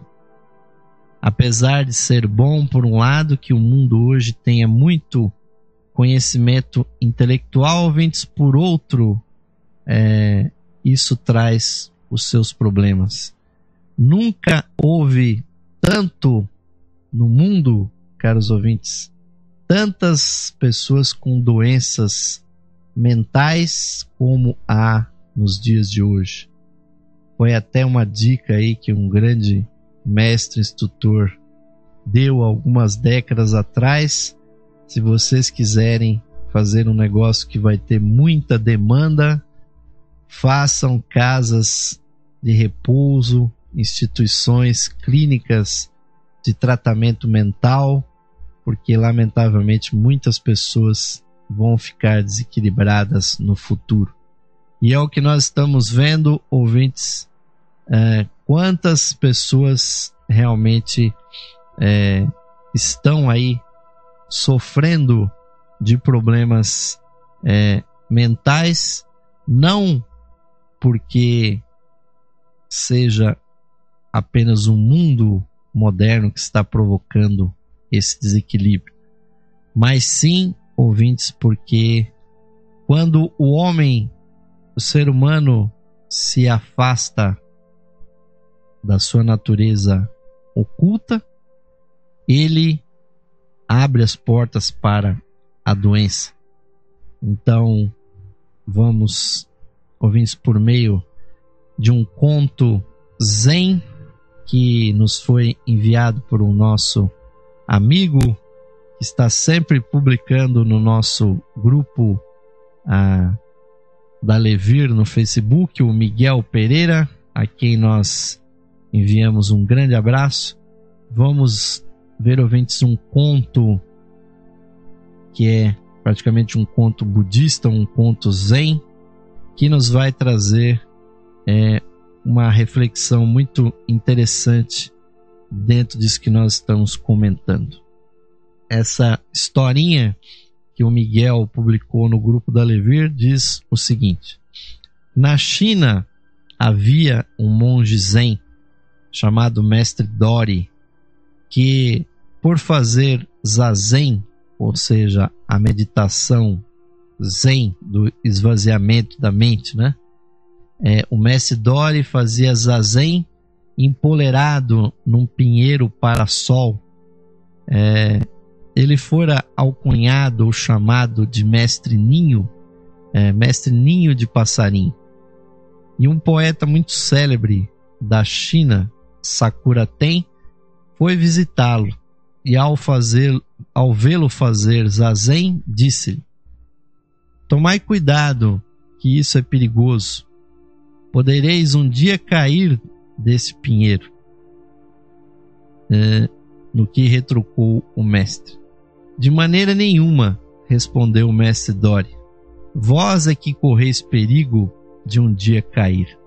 Apesar de ser bom, por um lado, que o mundo hoje tenha muito conhecimento intelectual, ouvintes, por outro, é, isso traz os seus problemas. Nunca houve tanto no mundo, caros ouvintes, tantas pessoas com doenças mentais como há nos dias de hoje. Foi até uma dica aí que um grande mestre instrutor deu algumas décadas atrás. Se vocês quiserem fazer um negócio que vai ter muita demanda, façam casas de repouso, instituições clínicas de tratamento mental, porque lamentavelmente muitas pessoas vão ficar desequilibradas no futuro. E é o que nós estamos vendo, ouvintes, é, quantas pessoas realmente é, estão aí sofrendo de problemas é, mentais, não porque seja apenas o mundo moderno que está provocando esse desequilíbrio, mas sim, ouvintes, porque quando o homem, o ser humano, se afasta da sua natureza oculta, ele abre as portas para a doença. Então, vamos, ouvintes, por meio de um conto zen que nos foi enviado por um nosso amigo que está sempre publicando no nosso grupo ah, da Levir no Facebook, o Miguel Pereira, a quem nós enviamos um grande abraço. Vamos ver, ouvintes, um conto que é praticamente um conto budista, um conto zen, que nos vai trazer é, uma reflexão muito interessante dentro disso que nós estamos comentando. Essa historinha que o Miguel publicou no grupo da Levir diz o seguinte: na China havia um monge zen chamado Mestre Dory, que por fazer zazen, ou seja, a meditação zen do esvaziamento da mente, né? É, o Mestre Dory fazia zazen empolerado num pinheiro para-sol. É, ele fora alcunhado ou chamado de Mestre Ninho, é, Mestre Ninho de Passarinho. E um poeta muito célebre da China, Sakura Ten, foi visitá-lo e ao, fazer, ao vê-lo fazer zazen, disse-lhe: tomai cuidado, que isso é perigoso. Podereis um dia cair desse pinheiro. É, no que retrucou o mestre: de maneira nenhuma, respondeu o Mestre Dory. Vós é que correis perigo de um dia cair.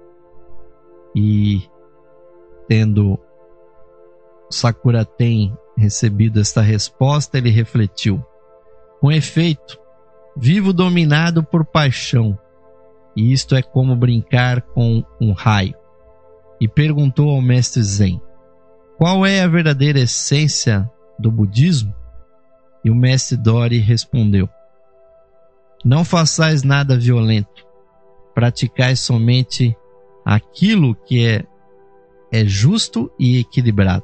E, tendo Sakura Ten recebido esta resposta, ele refletiu: com efeito, vivo dominado por paixão, e isto é como brincar com um raio. E perguntou ao mestre Zen: qual é a verdadeira essência do budismo? E o mestre Dory respondeu: não façais nada violento, praticai somente aquilo que é, é justo e equilibrado.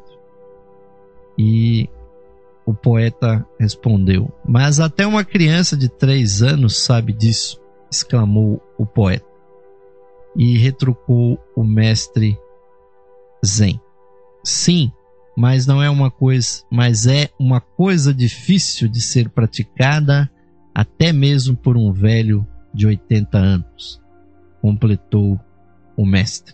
E o poeta respondeu: mas até uma criança de três anos sabe disso, exclamou o poeta. E retrucou o mestre Zen: sim, mas não é uma coisa, mas é uma coisa difícil de ser praticada até mesmo por um velho de oitenta anos, completou o mestre.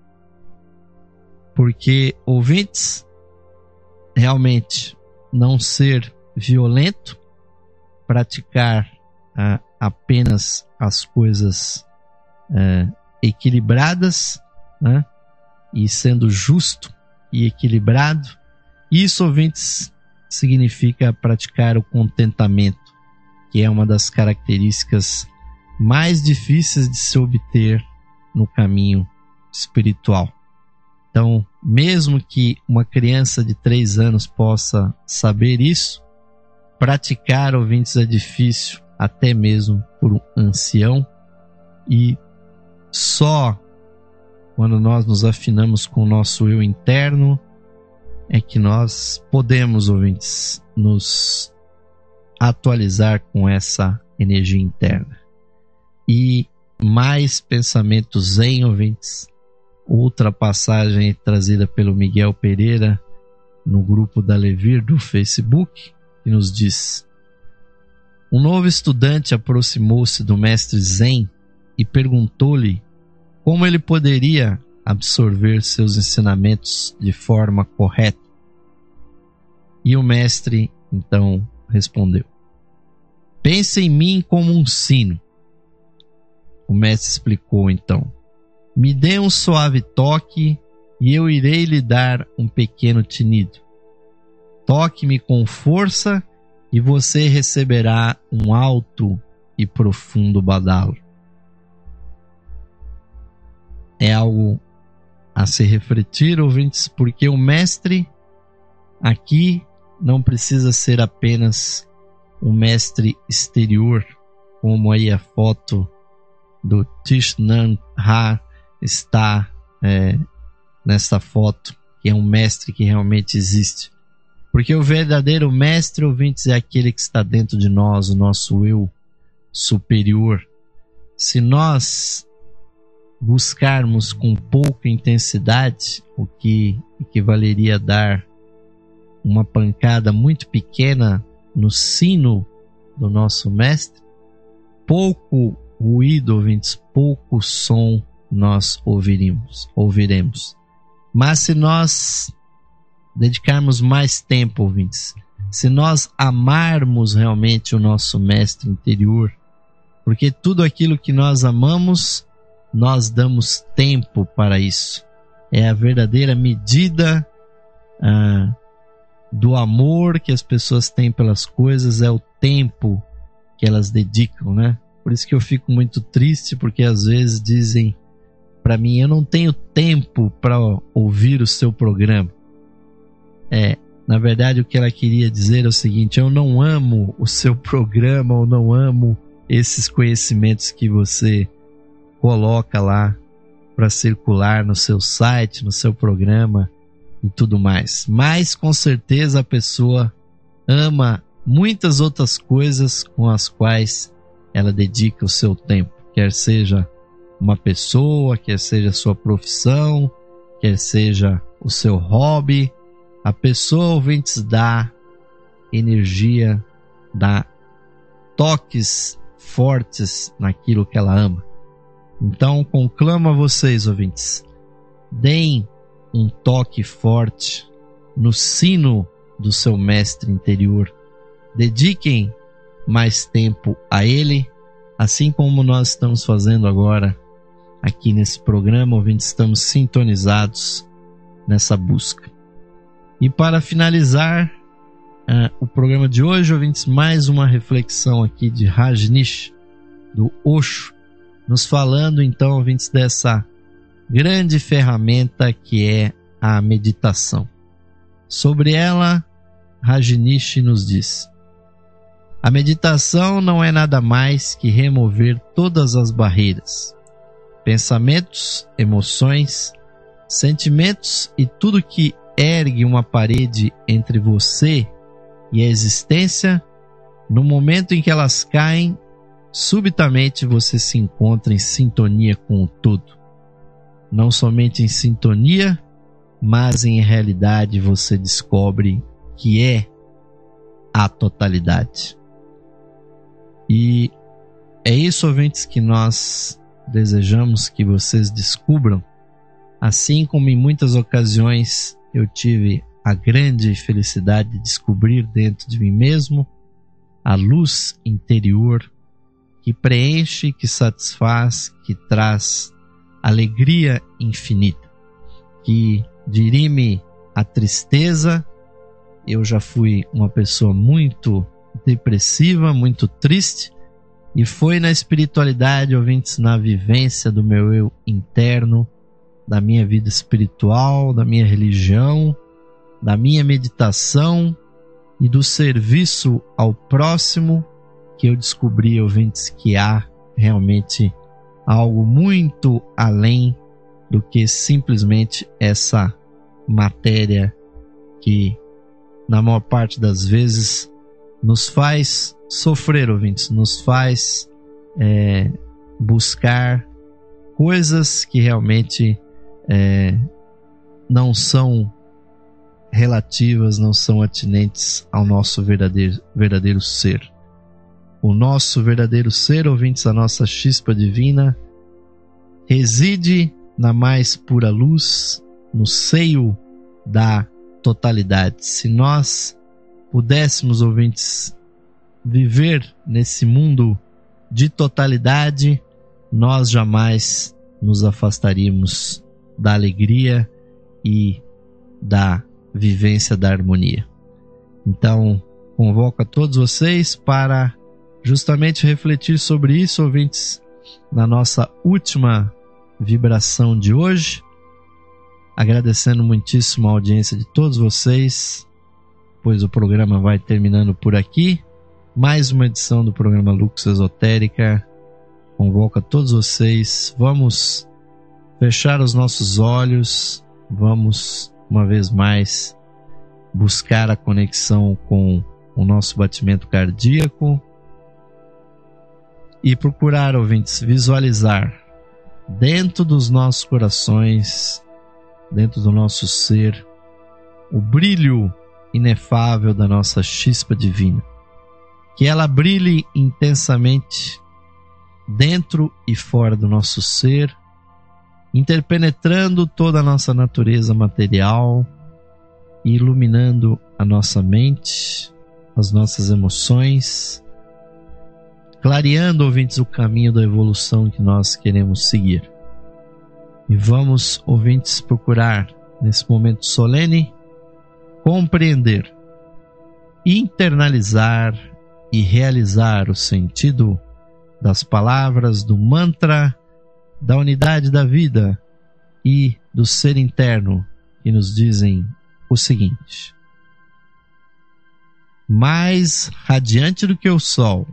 Porque, ouvintes, realmente não ser violento, praticar ah, apenas as coisas ah, equilibradas, né? E sendo justo e equilibrado, isso, ouvintes, significa praticar o contentamento, que é uma das características mais difíceis de se obter no caminho espiritual. Então, mesmo que uma criança de três anos possa saber isso, praticar, ouvintes, é difícil até mesmo por um ancião, e só quando nós nos afinamos com o nosso eu interno é que nós podemos, ouvintes, nos atualizar com essa energia interna. E mais pensamentos zen, ouvintes. Outra passagem trazida pelo Miguel Pereira no grupo da Levir do Facebook, que nos diz: um novo estudante aproximou-se do mestre Zen e perguntou-lhe como ele poderia absorver seus ensinamentos de forma correta. E o mestre então respondeu: pense em mim como um sino. O mestre explicou então: me dê um suave toque e eu irei lhe dar um pequeno tinido. Toque-me com força e você receberá um alto e profundo badalo. É algo a se refletir, ouvintes, porque o mestre aqui não precisa ser apenas um mestre exterior, como aí a foto do Thich Nhat Hanh está é, nessa foto, que é um mestre que realmente existe. Porque o verdadeiro mestre, ouvintes, é aquele que está dentro de nós, o nosso eu superior. Se nós buscarmos com pouca intensidade, o que equivaleria a dar uma pancada muito pequena no sino do nosso mestre, pouco ruído, ouvintes, pouco som nós ouviremos, ouviremos. Mas se nós dedicarmos mais tempo, ouvintes, se nós amarmos realmente o nosso mestre interior, porque tudo aquilo que nós amamos, nós damos tempo para isso. É a verdadeira medida ah, do amor que as pessoas têm pelas coisas, é o tempo que elas dedicam, né? Por isso que eu fico muito triste, porque às vezes dizem para mim, eu não tenho tempo para ouvir o seu programa. É, na verdade o que ela queria dizer é o seguinte: eu não amo o seu programa, ou não amo esses conhecimentos que você coloca lá para circular no seu site, no seu programa e tudo mais. Mas com certeza a pessoa ama muitas outras coisas com as quais ela dedica o seu tempo, quer seja uma pessoa, quer seja a sua profissão, quer seja o seu hobby. A pessoa, ouvintes, dá energia, dá toques fortes naquilo que ela ama. Então conclamo a vocês, ouvintes, deem um toque forte no sino do seu mestre interior. Dediquem mais tempo a ele, assim como nós estamos fazendo agora aqui nesse programa, ouvintes, estamos sintonizados nessa busca. E para finalizar uh, o programa de hoje, ouvintes, mais uma reflexão aqui de Rajneesh, do Osho, nos falando então, ouvintes, dessa grande ferramenta que é a meditação. Sobre ela, Rajneesh nos diz: a meditação não é nada mais que remover todas as barreiras, pensamentos, emoções, sentimentos e tudo que ergue uma parede entre você e a existência. No momento em que elas caem, subitamente você se encontra em sintonia com o todo. Não somente em sintonia, mas em realidade você descobre que é a totalidade. E é isso, ouvintes, que nós desejamos que vocês descubram, assim como em muitas ocasiões eu tive a grande felicidade de descobrir dentro de mim mesmo a luz interior que preenche, que satisfaz, que traz alegria infinita, que dirime a tristeza. Eu já fui uma pessoa muito depressiva, muito triste, e foi na espiritualidade, ouvintes, na vivência do meu eu interno, da minha vida espiritual, da minha religião, da minha meditação e do serviço ao próximo, que eu descobri, ouvintes, que há realmente algo muito além do que simplesmente essa matéria que, na maior parte das vezes, nos faz sofrer, ouvintes, nos faz é, buscar coisas que realmente é, não são relativas, não são atinentes ao nosso verdadeiro, verdadeiro ser. O nosso verdadeiro ser, ouvintes, a nossa chispa divina, reside na mais pura luz, no seio da totalidade. Se nós pudéssemos, ouvintes, viver nesse mundo de totalidade, nós jamais nos afastaríamos da alegria e da vivência da harmonia. Então, convoco a todos vocês para justamente refletir sobre isso, ouvintes, na nossa última vibração de hoje, agradecendo muitíssimo a audiência de todos vocês, pois o programa vai terminando por aqui. Mais uma edição do programa Lux Esotérica. Convoco a todos vocês, vamos fechar os nossos olhos, vamos uma vez mais buscar a conexão com o nosso batimento cardíaco e procurar, ouvintes, visualizar dentro dos nossos corações, dentro do nosso ser, o brilho inefável da nossa chispa divina. Que ela brilhe intensamente dentro e fora do nosso ser, interpenetrando toda a nossa natureza material e iluminando a nossa mente, as nossas emoções, clareando, ouvintes, o caminho da evolução que nós queremos seguir. E vamos, ouvintes, procurar, nesse momento solene, compreender, internalizar e realizar o sentido das palavras do mantra da unidade da vida e do ser interno, que nos dizem o seguinte: mais radiante do que o sol,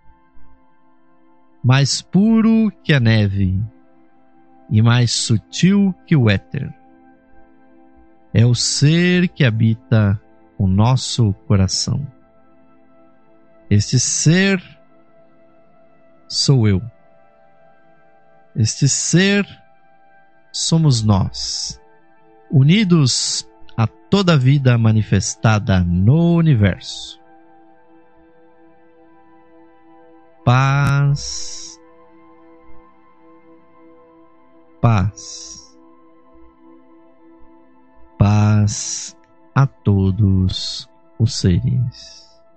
mais puro que a neve e mais sutil que o éter, é o ser que habita o nosso coração. Este ser sou eu. Este ser somos nós, unidos a toda a vida manifestada no universo. Paz, paz, paz a todos os seres.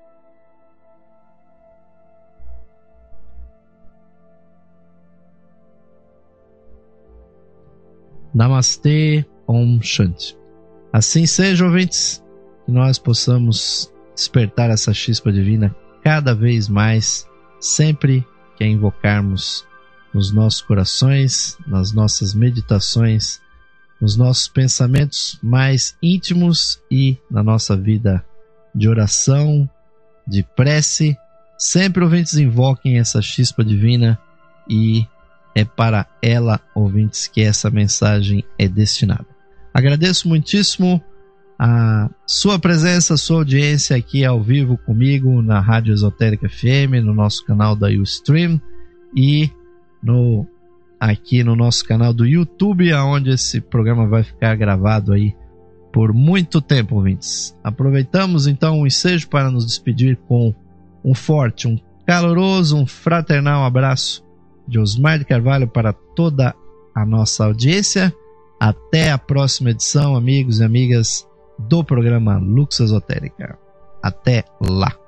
Namastê, Om Shanti. Assim seja, ouvintes, que nós possamos despertar essa chispa divina cada vez mais, sempre que a invocarmos nos nossos corações, nas nossas meditações, nos nossos pensamentos mais íntimos e na nossa vida de oração, de prece. Sempre, ouvintes, invoquem essa chispa divina e é para ela, ouvintes, que essa mensagem é destinada. Agradeço muitíssimo a sua presença, a sua audiência aqui ao vivo comigo na Rádio Esotérica F M, no nosso canal da Ustream e no, aqui no nosso canal do YouTube, onde esse programa vai ficar gravado aí por muito tempo, ouvintes. Aproveitamos então o ensejo para nos despedir com um forte, um caloroso, um fraternal abraço de Osmar de Carvalho para toda a nossa audiência. Até a próxima edição, amigos e amigas do programa Lux Esotérica. Até lá!